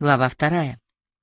Глава 2.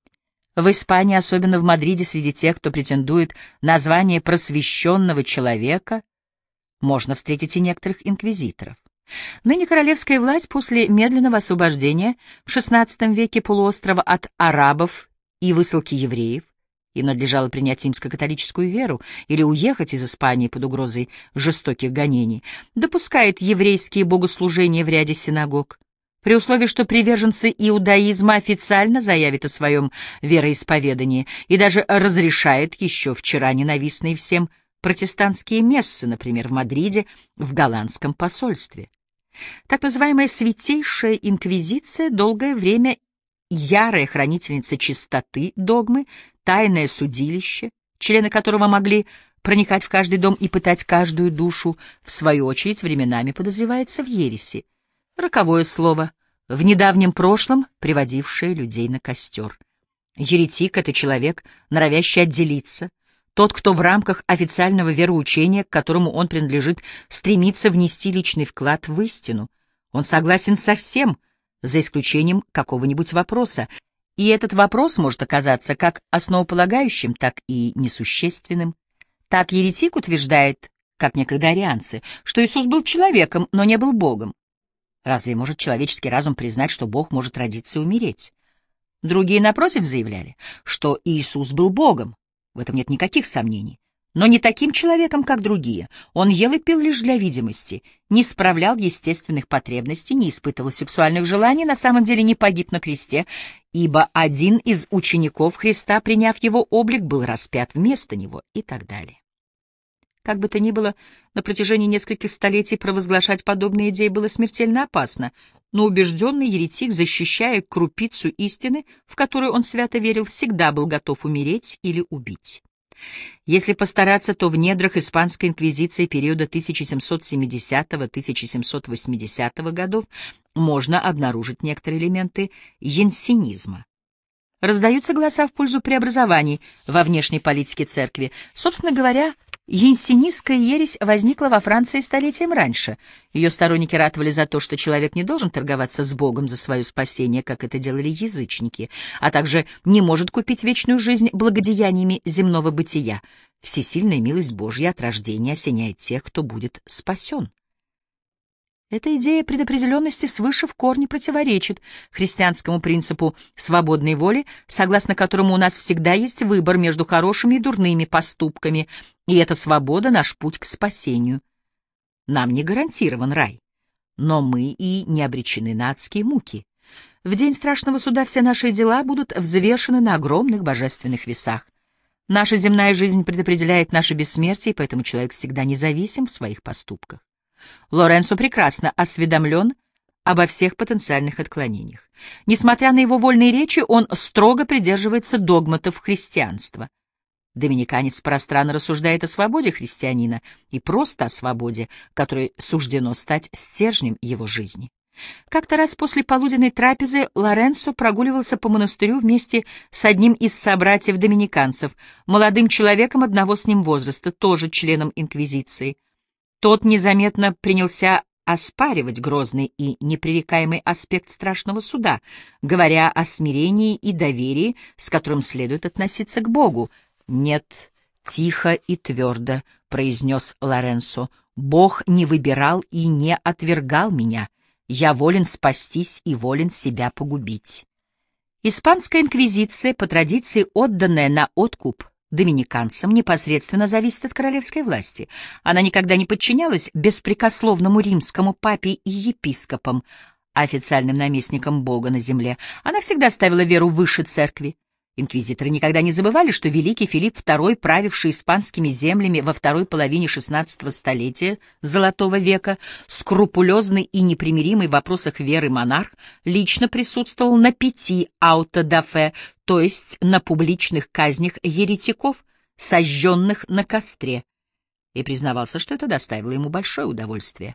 В Испании, особенно в Мадриде, среди тех, кто претендует на звание просвещенного человека, можно встретить и некоторых инквизиторов. Ныне королевская власть после медленного освобождения в XVI веке полуострова от арабов и высылки евреев, им надлежало принять римско-католическую веру или уехать из Испании под угрозой жестоких гонений, допускает еврейские богослужения в ряде синагог, при условии, что приверженцы иудаизма официально заявят о своем вероисповедании и даже разрешает еще вчера ненавистные всем протестантские мессы, например, в Мадриде, в голландском посольстве. Так называемая Святейшая Инквизиция долгое время ярая хранительница чистоты догмы, тайное судилище, члены которого могли проникать в каждый дом и пытать каждую душу, в свою очередь временами подозревается в ереси. Роковое слово, в недавнем прошлом приводившее людей на костер. Еретик — это человек, норовящий отделиться, тот, кто в рамках официального вероучения, к которому он принадлежит, стремится внести личный вклад в истину. Он согласен со всем, за исключением какого-нибудь вопроса, и этот вопрос может оказаться как основополагающим, так и несущественным. Так еретик утверждает, как некогда арианцы, что Иисус был человеком, но не был Богом. Разве может человеческий разум признать, что Бог может родиться и умереть? Другие, напротив, заявляли, что Иисус был Богом. В этом нет никаких сомнений. Но не таким человеком, как другие. Он ел и пил лишь для видимости, не справлял естественных потребностей, не испытывал сексуальных желаний, на самом деле не погиб на кресте, ибо один из учеников Христа, приняв его облик, был распят вместо него и так далее. Как бы то ни было, на протяжении нескольких столетий провозглашать подобные идеи было смертельно опасно, но убежденный еретик, защищая крупицу истины, в которую он свято верил, всегда был готов умереть или убить. Если постараться, то в недрах испанской инквизиции периода 1770-1780 годов можно обнаружить некоторые элементы янсенизма. Раздаются голоса в пользу преобразований во внешней политике церкви. Собственно говоря, янсенистская ересь возникла во Франции столетием раньше. Ее сторонники ратовали за то, что человек не должен торговаться с Богом за свое спасение, как это делали язычники, а также не может купить вечную жизнь благодеяниями земного бытия. Всесильная милость Божья от рождения осеняет тех, кто будет спасен. Эта идея предопределенности свыше в корне противоречит христианскому принципу свободной воли, согласно которому у нас всегда есть выбор между хорошими и дурными поступками, и эта свобода — наш путь к спасению. Нам не гарантирован рай, но мы и не обречены на адские муки. В день страшного суда все наши дела будут взвешены на огромных божественных весах. Наша земная жизнь предопределяет наше бессмертие, поэтому человек всегда независим в своих поступках. Лоренцо прекрасно осведомлен обо всех потенциальных отклонениях. Несмотря на его вольные речи, он строго придерживается догматов христианства. Доминиканец пространно рассуждает о свободе христианина и просто о свободе, которой суждено стать стержнем его жизни. Как-то раз после полуденной трапезы Лоренцо прогуливался по монастырю вместе с одним из собратьев-доминиканцев, молодым человеком одного с ним возраста, тоже членом инквизиции. Тот незаметно принялся оспаривать грозный и непререкаемый аспект страшного суда, говоря о смирении и доверии, с которым следует относиться к Богу. «Нет», — тихо и твердо произнес Лоренцо, — «Бог не выбирал и не отвергал меня. Я волен спастись и волен себя погубить». Испанская инквизиция, по традиции отданная на откуп доминиканцам, непосредственно зависит от королевской власти. Она никогда не подчинялась беспрекословному римскому папе и епископам, официальным наместникам Бога на земле. Она всегда ставила веру выше церкви. Инквизиторы никогда не забывали, что великий Филипп II, правивший испанскими землями во второй половине XVI столетия Золотого века, скрупулезный и непримиримый в вопросах веры монарх, лично присутствовал на 5 ауто-дафе, то есть на публичных казнях еретиков, сожженных на костре, и признавался, что это доставило ему большое удовольствие.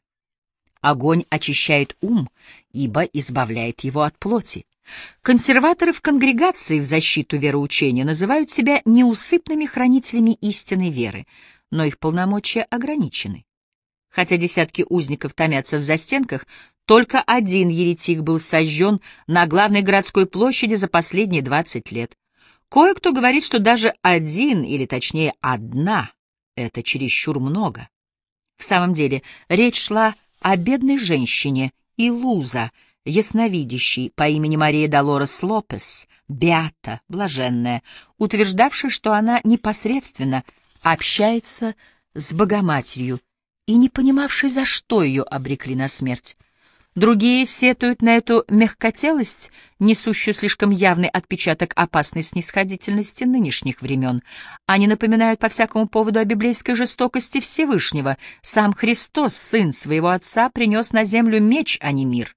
Огонь очищает ум, ибо избавляет его от плоти. Консерваторы в конгрегации в защиту вероучения называют себя неусыпными хранителями истинной веры, но их полномочия ограничены. Хотя десятки узников томятся в застенках, Только один еретик был сожжен на главной городской площади за последние 20 лет. Кое-кто говорит, что даже один, или точнее одна, это чересчур много. В самом деле, речь шла о бедной женщине Илуза, ясновидящей по имени Мария Долорес Лопес, Беата, блаженная, утверждавшей, что она непосредственно общается с Богоматерью и не понимавшей, за что ее обрекли на смерть. Другие сетуют на эту мягкотелость, несущую слишком явный отпечаток опасной снисходительности нынешних времен. Они напоминают по всякому поводу о библейской жестокости Всевышнего. Сам Христос, сын своего Отца, принес на землю меч, а не мир.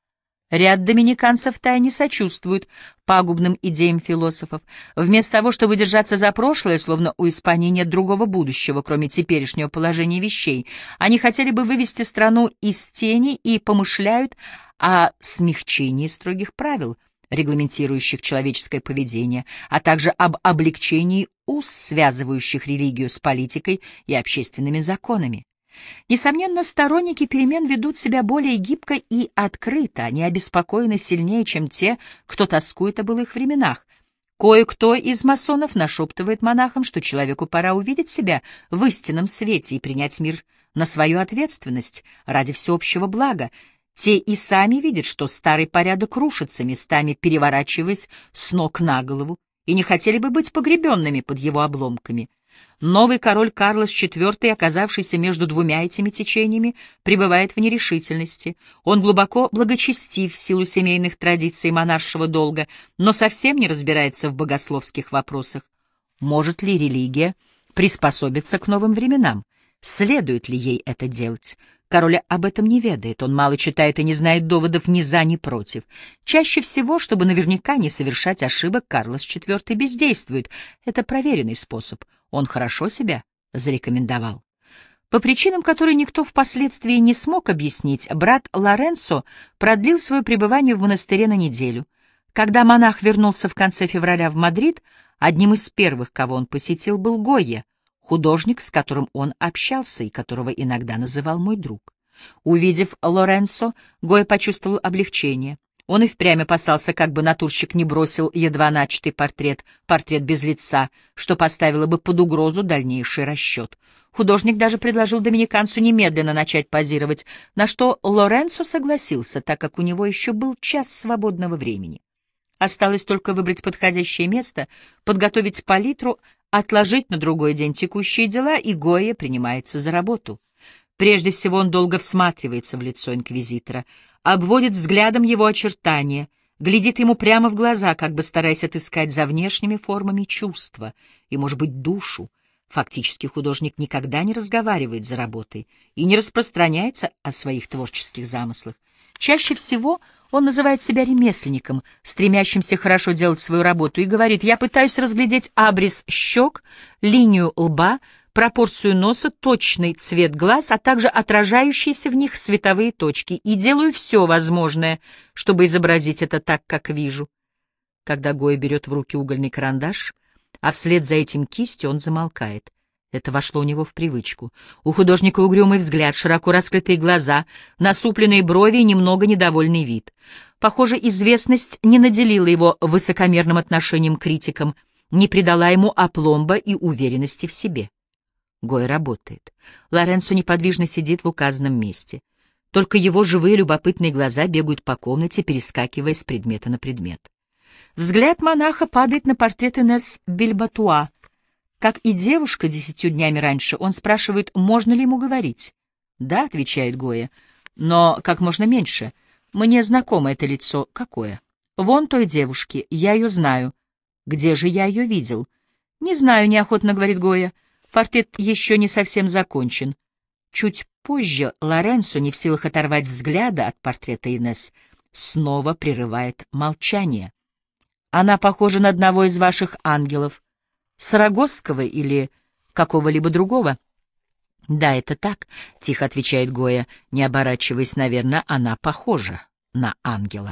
Ряд доминиканцев втайне сочувствуют пагубным идеям философов. Вместо того, чтобы держаться за прошлое, словно у Испании нет другого будущего, кроме теперешнего положения вещей, они хотели бы вывести страну из тени и помышляют о смягчении строгих правил, регламентирующих человеческое поведение, а также об облегчении уз, связывающих религию с политикой и общественными законами. Несомненно, сторонники перемен ведут себя более гибко и открыто, они обеспокоены сильнее, чем те, кто тоскует о былых временах. Кое-кто из масонов нашептывает монахам, что человеку пора увидеть себя в истинном свете и принять мир на свою ответственность ради всеобщего блага. Те и сами видят, что старый порядок рушится, местами переворачиваясь с ног на голову, и не хотели бы быть погребенными под его обломками. Новый король Карлос IV, оказавшийся между двумя этими течениями, пребывает в нерешительности. Он глубоко благочестив в силу семейных традиций монаршего долга, но совсем не разбирается в богословских вопросах. Может ли религия приспособиться к новым временам? Следует ли ей это делать? Король об этом не ведает, он мало читает и не знает доводов ни за, ни против. Чаще всего, чтобы наверняка не совершать ошибок, Карлос IV бездействует. Это проверенный способ. Он хорошо себя зарекомендовал. По причинам, которые никто впоследствии не смог объяснить, брат Лоренцо продлил свое пребывание в монастыре на неделю. Когда монах вернулся в конце февраля в Мадрид, одним из первых, кого он посетил, был Гойя, художник, с которым он общался и которого иногда называл «мой друг». Увидев Лоренцо, Гойя почувствовал облегчение. Он и впрямь опасался, как бы натурщик не бросил едва начатый портрет без лица, что поставило бы под угрозу дальнейший расчет. Художник даже предложил доминиканцу немедленно начать позировать, на что Лоренцо согласился, так как у него еще был час свободного времени. Осталось только выбрать подходящее место, подготовить палитру, отложить на другой день текущие дела, и Гойя принимается за работу. Прежде всего он долго всматривается в лицо инквизитора, обводит взглядом его очертания, глядит ему прямо в глаза, как бы стараясь отыскать за внешними формами чувства и, может быть, душу. Фактически художник никогда не разговаривает за работой и не распространяется о своих творческих замыслах. Чаще всего он называет себя ремесленником, стремящимся хорошо делать свою работу, и говорит: «Я пытаюсь разглядеть абрис щек, линию лба, пропорцию носа, точный цвет глаз, а также отражающиеся в них световые точки, и делаю все возможное, чтобы изобразить это так, как вижу». Когда Гойя берет в руки угольный карандаш, а вслед за этим кисть, он замолкает. Это вошло у него в привычку. У художника угрюмый взгляд, широко раскрытые глаза, насупленные брови и немного недовольный вид. Похоже, известность не наделила его высокомерным отношением к критикам, не придала ему апломба и уверенности в себе. Гойя работает. Лоренцо неподвижно сидит в указанном месте. Только его живые любопытные глаза бегают по комнате, перескакивая с предмета на предмет. Взгляд монаха падает на портрет Инесс Бильбатуа. Как и девушка 10 днями раньше, он спрашивает, можно ли ему говорить. «Да», — отвечает Гойя, — «но как можно меньше. Мне знакомо это лицо». «Какое?» «Вон той девушки. Я ее знаю». «Где же я ее видел?» «Не знаю», — неохотно говорит Гойя. «Портрет еще не совсем закончен». Чуть позже Лоренцо, не в силах оторвать взгляда от портрета Инесс, снова прерывает молчание. «Она похожа на одного из ваших ангелов. Сарагосского или какого-либо другого?» «Да, это так», — тихо отвечает Гойя, не оборачиваясь. «Наверное, она похожа на ангела».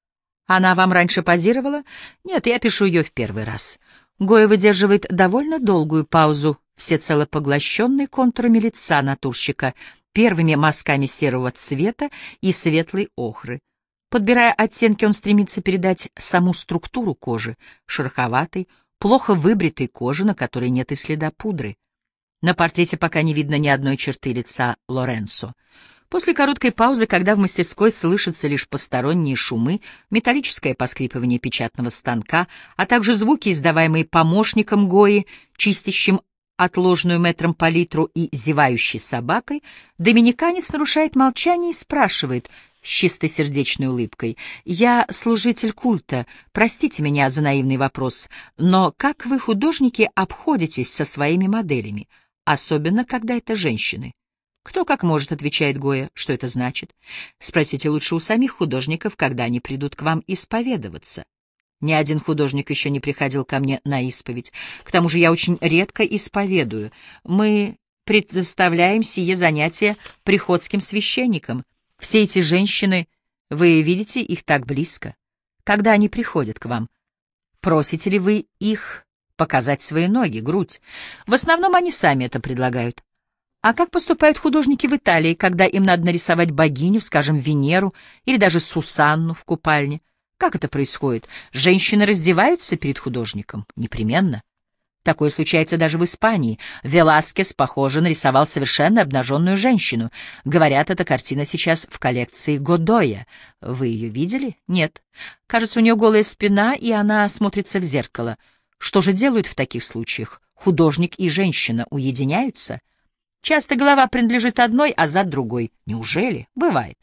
«Она вам раньше позировала?» «Нет, я пишу ее в первый раз». Гойя выдерживает довольно долгую паузу, всецело поглощенный контурами лица натурщика, первыми мазками серого цвета и светлой охры. Подбирая оттенки, он стремится передать саму структуру кожи, шероховатой, плохо выбритой кожи, на которой нет и следа пудры. На портрете пока не видно ни одной черты лица Лоренцо. После короткой паузы, когда в мастерской слышатся лишь посторонние шумы, металлическое поскрипывание печатного станка, а также звуки, издаваемые помощником Гои, чистящим отложенную метром палитру и зевающей собакой, доминиканец нарушает молчание и спрашивает с чистосердечной улыбкой: «Я служитель культа, простите меня за наивный вопрос, но как вы, художники, обходитесь со своими моделями, особенно когда это женщины?» «Кто как может», — отвечает Гоя. «Что это значит? Спросите лучше у самих художников, когда они придут к вам исповедоваться. Ни один художник еще не приходил ко мне на исповедь. К тому же я очень редко исповедую. Мы предоставляем сие занятие приходским священникам. Все эти женщины, вы видите их так близко. Когда они приходят к вам, просите ли вы их показать свои ноги, грудь? В основном они сами это предлагают. А как поступают художники в Италии, когда им надо нарисовать богиню, скажем, Венеру или даже Сусанну в купальне? Как это происходит? Женщины раздеваются перед художником? Непременно. Такое случается даже в Испании. Веласкес, похоже, нарисовал совершенно обнаженную женщину. Говорят, эта картина сейчас в коллекции Годоя. Вы ее видели? Нет. Кажется, у нее голая спина, и она смотрится в зеркало. Что же делают в таких случаях? Художник и женщина уединяются? Часто голова принадлежит одной, а зад другой. Неужели? Бывает.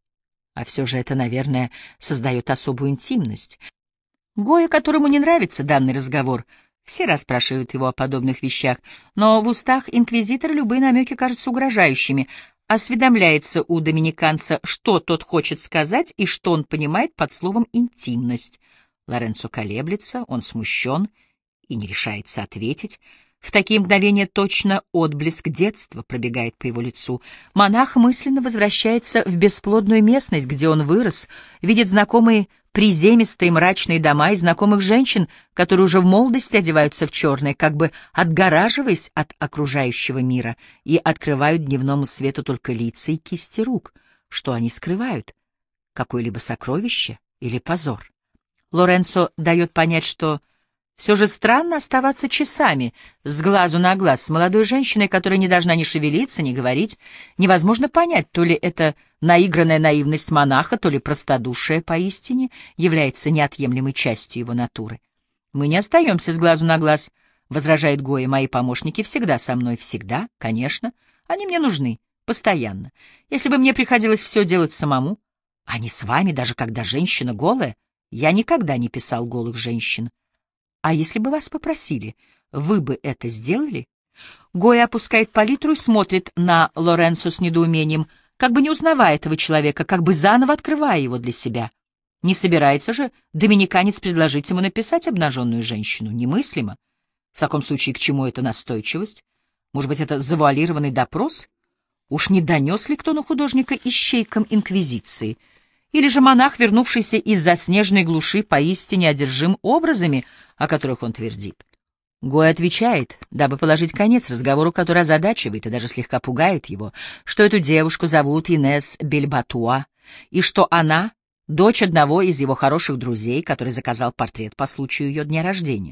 А все же это, наверное, создает особую интимность. Гоя, которому не нравится данный разговор, все расспрашивают его о подобных вещах, но в устах инквизитора любые намеки кажутся угрожающими. Осведомляется у доминиканца, что тот хочет сказать и что он понимает под словом «интимность». Лоренцо колеблется, он смущен и не решается ответить. В такие мгновения точно отблеск детства пробегает по его лицу. Монах мысленно возвращается в бесплодную местность, где он вырос, видит знакомые приземистые мрачные дома и знакомых женщин, которые уже в молодости одеваются в черное, как бы отгораживаясь от окружающего мира, и открывают дневному свету только лица и кисти рук. Что они скрывают? Какое-либо сокровище или позор? Лоренцо дает понять, что все же странно оставаться часами с глазу на глаз с молодой женщиной, которая не должна ни шевелиться, ни говорить. Невозможно понять, то ли это наигранная наивность монаха, то ли простодушие поистине является неотъемлемой частью его натуры. «Мы не остаемся с глазу на глаз», — возражает Гоя. «Мои помощники всегда со мной». «Всегда? Конечно. Они мне нужны. Постоянно. Если бы мне приходилось все делать самому, они с вами, даже когда женщина голая. Я никогда не писал голых женщин. А если бы вас попросили, вы бы это сделали?» Гоя опускает палитру и смотрит на Лоренцо с недоумением, как бы не узнавая этого человека, как бы заново открывая его для себя. Не собирается же доминиканец предложить ему написать обнаженную женщину? Немыслимо. В таком случае к чему эта настойчивость? Может быть, это завуалированный допрос? Уж не донес ли кто на художника ищейкам инквизиции? Или же монах, вернувшийся из заснеженной глуши, поистине одержим образами, о которых он твердит? Гой отвечает, дабы положить конец разговору, который озадачивает и даже слегка пугает его, что эту девушку зовут Инес Бельбатуа, и что она — дочь одного из его хороших друзей, который заказал портрет по случаю ее дня рождения.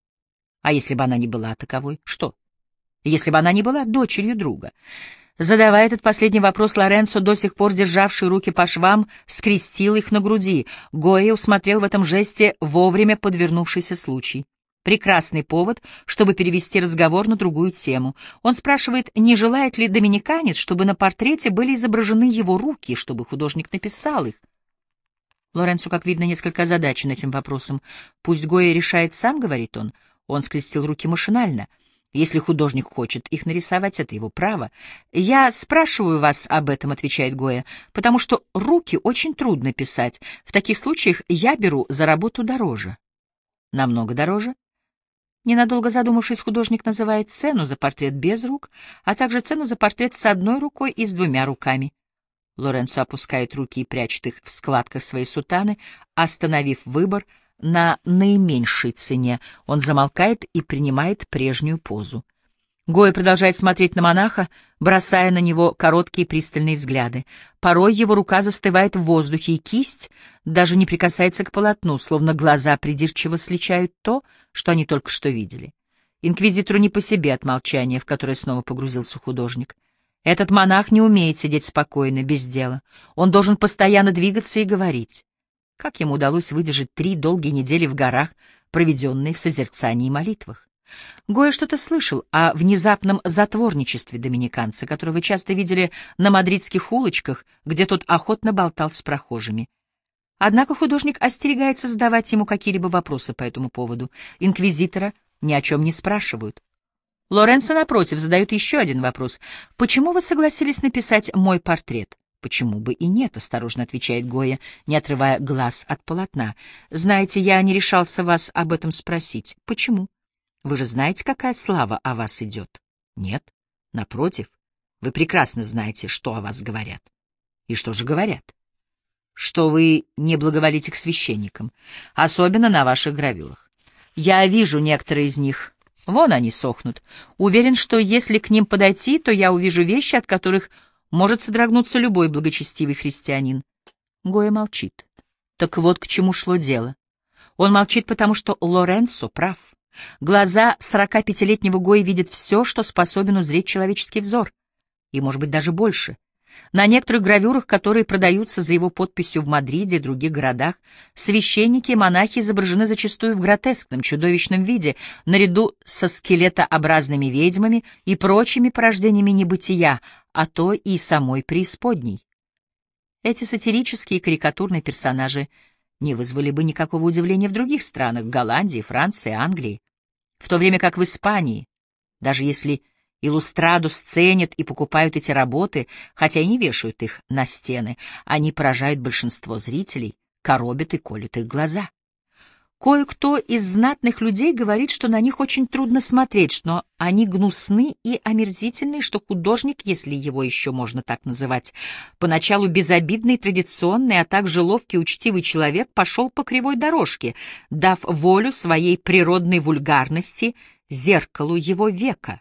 А если бы она не была таковой? Что? Если бы она не была дочерью друга? Задавая этот последний вопрос, Лоренцо, до сих пор державший руки по швам, скрестил их на груди. Гоя усмотрел в этом жесте вовремя подвернувшийся случай. Прекрасный повод, чтобы перевести разговор на другую тему. Он спрашивает, не желает ли доминиканец, чтобы на портрете были изображены его руки, чтобы художник написал их. Лоренцо, как видно, несколько озадачен этим вопросом. «Пусть Гоя решает сам», — говорит он. Он скрестил руки машинально. «Если художник хочет их нарисовать, это его право. Я спрашиваю вас об этом», — отвечает Гоя, «потому что руки очень трудно писать. В таких случаях я беру за работу дороже». «Намного дороже?» Ненадолго задумавшись, художник называет цену за портрет без рук, а также цену за портрет с одной рукой и с двумя руками. Лоренцо опускает руки и прячет их в складках своей сутаны, остановив выбор на наименьшей цене. Он замолкает и принимает прежнюю позу. Гойя продолжает смотреть на монаха, бросая на него короткие пристальные взгляды. Порой его рука застывает в воздухе, и кисть даже не прикасается к полотну, словно глаза придирчиво сличают то, что они только что видели. Инквизитору не по себе от молчания, в которое снова погрузился художник. Этот монах не умеет сидеть спокойно, без дела. Он должен постоянно двигаться и говорить. Как ему удалось выдержать 3 долгие недели в горах, проведенные в созерцании и молитвах? Гойя что-то слышал о внезапном затворничестве доминиканца, которого часто видели на мадридских улочках, где тот охотно болтал с прохожими. Однако художник остерегается задавать ему какие-либо вопросы по этому поводу. Инквизитора ни о чем не спрашивают. Лоренцо, напротив, задает еще один вопрос. «Почему вы согласились написать мой портрет?» «Почему бы и нет?» — осторожно отвечает Гойя, не отрывая глаз от полотна. «Знаете, я не решался вас об этом спросить. Почему? Вы же знаете, какая слава о вас идет?» «Нет, напротив, вы прекрасно знаете, что о вас говорят». «И что же говорят?» «Что вы не благоволите к священникам, особенно на ваших гравюрах. Я вижу некоторые из них. Вон они сохнут. Уверен, что если к ним подойти, то я увижу вещи, от которых может содрогнуться любой благочестивый христианин». Гойя молчит. Так вот к чему шло дело. Он молчит, потому что Лоренцо прав. Глаза 45-летнего Гойи видят все, что способен узреть человеческий взор, и, может быть, даже больше. На некоторых гравюрах, которые продаются за его подписью в Мадриде и других городах, священники и монахи изображены зачастую в гротескном, чудовищном виде, наряду со скелетообразными ведьмами и прочими порождениями небытия, а то и самой преисподней. Эти сатирические и карикатурные персонажи не вызвали бы никакого удивления в других странах — Голландии, Франции, Англии. В то время как в Испании, даже если Иллюстрадус ценят и покупают эти работы, хотя и не вешают их на стены, они поражают большинство зрителей, коробят и колют их глаза. Кое-кто из знатных людей говорит, что на них очень трудно смотреть, что они гнусны и омерзительны, что художник, если его еще можно так называть, поначалу безобидный, традиционный, а также ловкий, учтивый человек, пошел по кривой дорожке, дав волю своей природной вульгарности, зеркалу его века.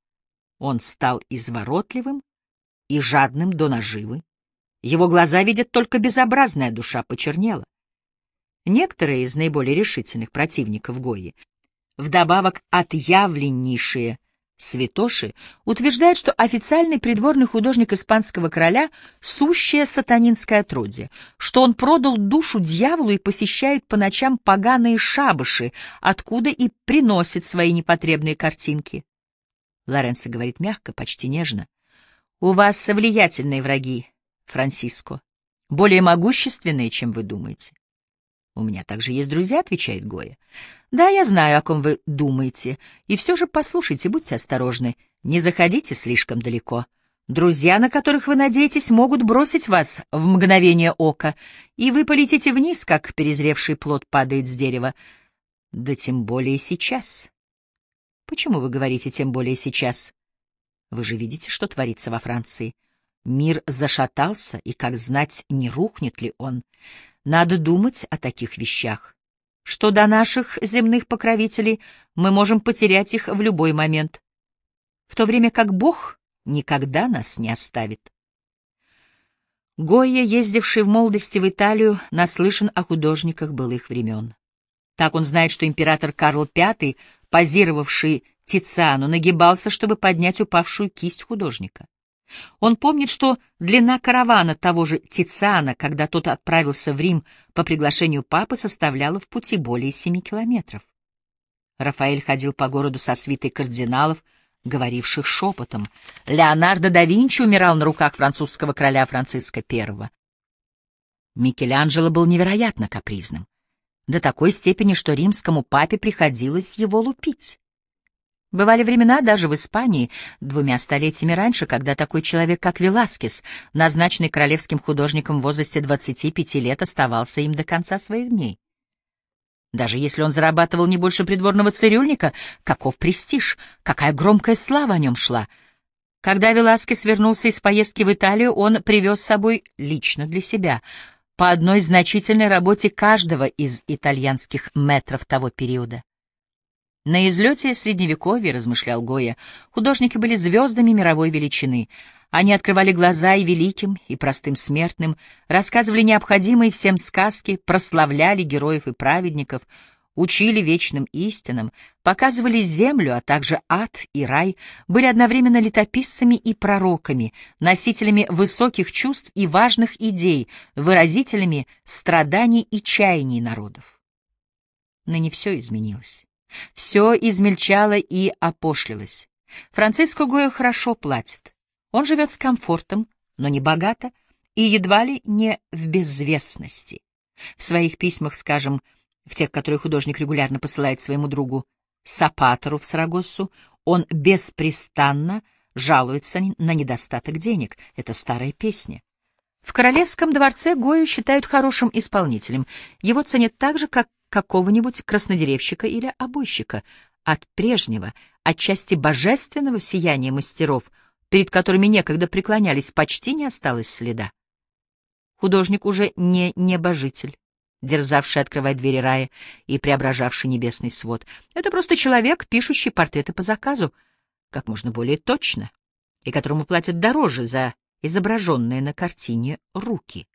Он стал изворотливым и жадным до наживы. Его глаза видят только безобразное, душа почернела. Некоторые из наиболее решительных противников Гойи, вдобавок отъявленнейшие святоши, утверждают, что официальный придворный художник испанского короля — сущее сатанинское отродье, что он продал душу дьяволу и посещает по ночам поганые шабаши, откуда и приносит свои непотребные картинки. Лоренцо говорит мягко, почти нежно. «У вас влиятельные враги, Франсиско, более могущественные, чем вы думаете». «У меня также есть друзья», — отвечает Гойя. «Да, я знаю, о ком вы думаете. И все же послушайте, будьте осторожны. Не заходите слишком далеко. Друзья, на которых вы надеетесь, могут бросить вас в мгновение ока, и вы полетите вниз, как перезревший плод падает с дерева. Да тем более сейчас». «Почему вы говорите «тем более сейчас»? Вы же видите, что творится во Франции. Мир зашатался, и, как знать, не рухнет ли он. Надо думать о таких вещах. Что до наших земных покровителей, мы можем потерять их в любой момент, в то время как Бог никогда нас не оставит». Гойя, ездивший в молодости в Италию, наслышан о художниках былых времен. Так он знает, что император Карл V, позировавший Тициану, нагибался, чтобы поднять упавшую кисть художника. Он помнит, что длина каравана того же Тициана, когда тот отправился в Рим по приглашению папы, составляла в пути более 7 километров. Рафаэль ходил по городу со свитой кардиналов, говоривших шепотом. Леонардо да Винчи умирал на руках французского короля Франциска I. Микеланджело был невероятно капризным, до такой степени, что римскому папе приходилось его лупить. Бывали времена даже в Испании, 2 столетиями раньше, когда такой человек, как Веласкес, назначенный королевским художником в возрасте 25 лет, оставался им до конца своих дней. Даже если он зарабатывал не больше придворного цирюльника, каков престиж, какая громкая слава о нем шла. Когда Веласкес вернулся из поездки в Италию, он привез с собой лично для себя по одной значительной работе каждого из итальянских мэтров того периода. На излете Средневековья, размышлял Гойя, художники были звездами мировой величины. Они открывали глаза и великим, и простым смертным, рассказывали необходимые всем сказки, прославляли героев и праведников, учили вечным истинам, показывали землю, а также ад и рай, были одновременно летописцами и пророками, носителями высоких чувств и важных идей, выразителями страданий и чаяний народов. Ныне все изменилось. Все измельчало и опошлилось. Франциско Гойя хорошо платит. Он живет с комфортом, но не богато, и едва ли не в безвестности. В своих письмах, скажем, в тех, которые художник регулярно посылает своему другу Сапатору в Сарагоссу, он беспрестанно жалуется на недостаток денег. Это старая песня. В королевском дворце Гойю считают хорошим исполнителем. Его ценят так же, как какого-нибудь краснодеревщика или обойщика. От прежнего, отчасти божественного сияния мастеров, перед которыми некогда преклонялись, почти не осталось следа. Художник уже не небожитель, дерзавший открывать двери рая и преображавший небесный свод. Это просто человек, пишущий портреты по заказу, как можно более точно, и которому платят дороже за изображенные на картине руки.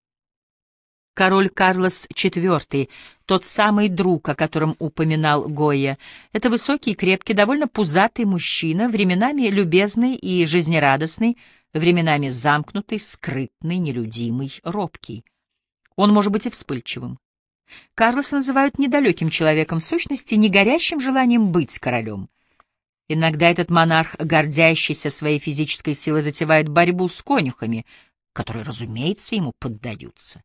Король Карлос IV, тот самый друг, о котором упоминал Гойя, это высокий, крепкий, довольно пузатый мужчина, временами любезный и жизнерадостный, временами замкнутый, скрытный, нелюдимый, робкий. Он может быть и вспыльчивым. Карлоса называют недалеким человеком, в сущности, не горящим желанием быть королем. Иногда этот монарх, гордящийся своей физической силой, затевает борьбу с конюхами, которые, разумеется, ему поддаются.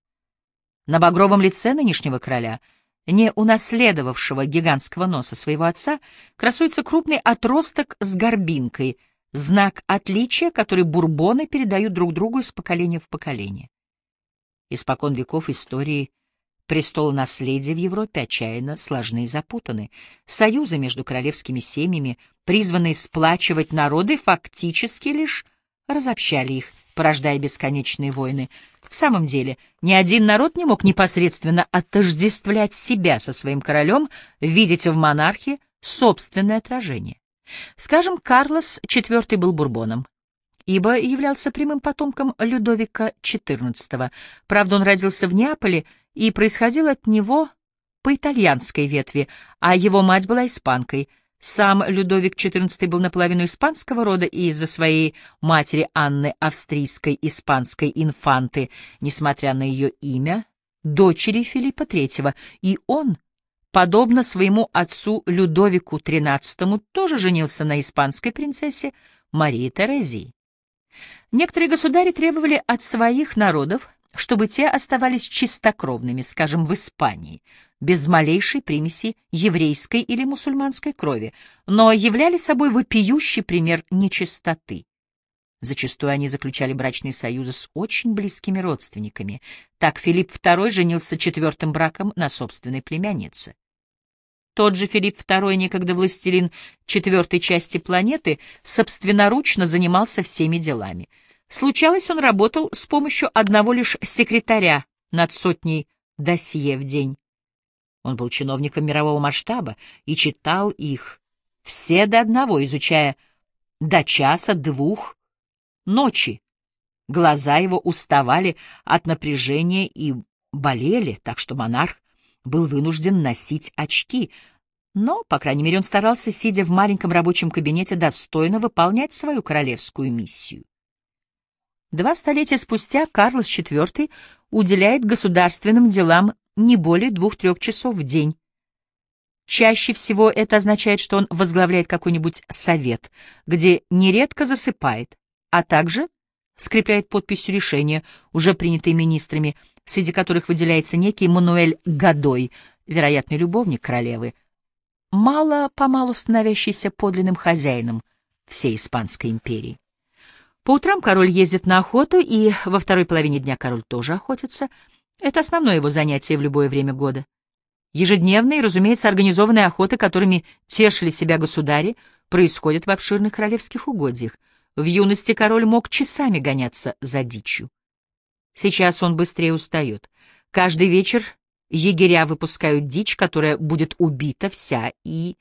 На багровом лице нынешнего короля, не унаследовавшего гигантского носа своего отца, красуется крупный отросток с горбинкой, знак отличия, который бурбоны передают друг другу из поколения в поколение. Испокон веков истории престолонаследия в Европе отчаянно сложны и запутаны. Союзы между королевскими семьями, призванные сплачивать народы, фактически лишь разобщали их, порождая бесконечные войны. В самом деле, ни один народ не мог непосредственно отождествлять себя со своим королем, видеть в монархии собственное отражение. Скажем, Карлос IV был бурбоном, ибо являлся прямым потомком Людовика XIV. Правда, он родился в Неаполе и происходил от него по итальянской ветви, а его мать была испанкой. Сам Людовик XIV был наполовину испанского рода и из-за своей матери Анны австрийской испанской инфанты, несмотря на ее имя, дочери Филиппа III, и он, подобно своему отцу Людовику XIII, тоже женился на испанской принцессе Марии Терезии. Некоторые государи требовали от своих народов, чтобы те оставались чистокровными, скажем, в Испании, без малейшей примеси еврейской или мусульманской крови, но являли собой вопиющий пример нечистоты. Зачастую они заключали брачные союзы с очень близкими родственниками. Так Филипп II женился четвертым браком на собственной племяннице. Тот же Филипп II, некогда властелин четвертой части планеты, собственноручно занимался всеми делами. Случалось, он работал с помощью одного лишь секретаря над сотней досье в день. Он был чиновником мирового масштаба и читал их все до одного, изучая до часа-двух ночи. Глаза его уставали от напряжения и болели, так что монарх был вынужден носить очки, но, по крайней мере, он старался, сидя в маленьком рабочем кабинете, достойно выполнять свою королевскую миссию. 2 столетия спустя Карлос IV уделяет государственным делам не более 2-3 часов в день. Чаще всего это означает, что он возглавляет какой-нибудь совет, где нередко засыпает, а также скрепляет подписью решения, уже принятые министрами, среди которых выделяется некий Мануэль Годой, вероятный любовник королевы, мало-помалу становящийся подлинным хозяином всей Испанской империи. По утрам король ездит на охоту, и во второй половине дня король тоже охотится. Это основное его занятие в любое время года. Ежедневные, разумеется, организованные охоты, которыми тешили себя государи, происходят в обширных королевских угодьях. В юности король мог часами гоняться за дичью. Сейчас он быстрее устает. Каждый вечер егеря выпускают дичь, которая будет убита вся и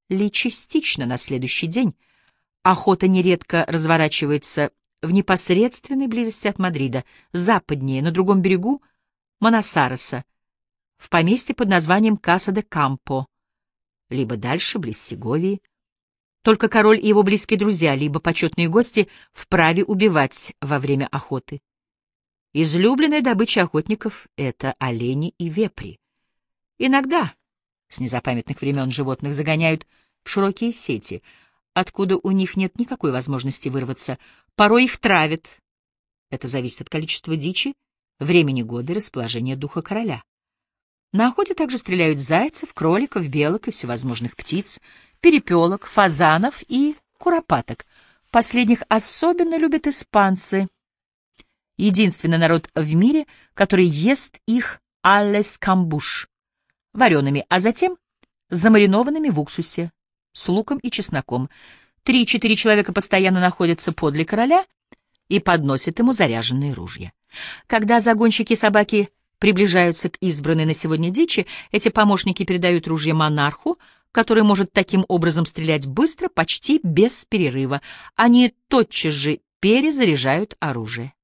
ли частично на следующий день. Охота нередко разворачивается в непосредственной близости от Мадрида, западнее, на другом берегу Манасареса, в поместье под названием Каса-де-Кампо, либо дальше, близ Сеговии. Только король и его близкие друзья, либо почетные гости, вправе убивать во время охоты. Излюбленная добыча охотников — это олени и вепри. Иногда, с незапамятных времен, животных загоняют в широкие сети, откуда у них нет никакой возможности вырваться. Порой их травят. Это зависит от количества дичи, времени года и расположения духа короля. На охоте также стреляют зайцев, кроликов, белок и всевозможных птиц, перепелок, фазанов и куропаток. Последних особенно любят испанцы. Единственный народ в мире, который ест их алес камбуш, вареными, а затем замаринованными в уксусе, с луком и чесноком. 3-4 человека постоянно находятся подле короля и подносят ему заряженные ружья. Когда загонщики собаки приближаются к избранной на сегодня дичи, эти помощники передают ружья монарху, который может таким образом стрелять быстро, почти без перерыва. Они тотчас же перезаряжают оружие.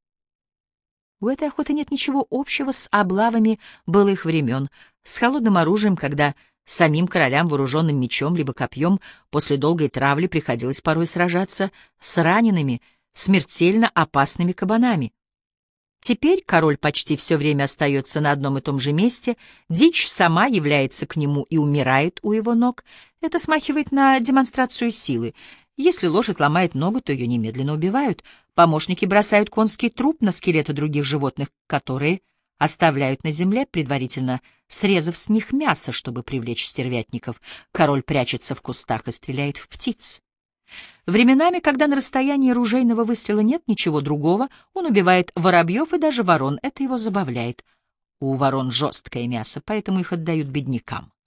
У этой охоты нет ничего общего с облавами былых времен, с холодным оружием, когда самим королям, вооруженным мечом либо копьем, после долгой травли приходилось порой сражаться с ранеными, смертельно опасными кабанами. Теперь король почти все время остается на одном и том же месте, дичь сама является к нему и умирает у его ног. Это смахивает на демонстрацию силы. Если лошадь ломает ногу, то ее немедленно убивают. Помощники бросают конский труп на скелеты других животных, которые оставляют на земле, предварительно срезав с них мясо, чтобы привлечь стервятников. Король прячется в кустах и стреляет в птиц. Временами, когда на расстоянии ружейного выстрела нет ничего другого, он убивает воробьев и даже ворон. Это его забавляет. У ворон жесткое мясо, поэтому их отдают беднякам.